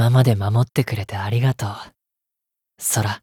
今まで守ってくれてありがとう、空。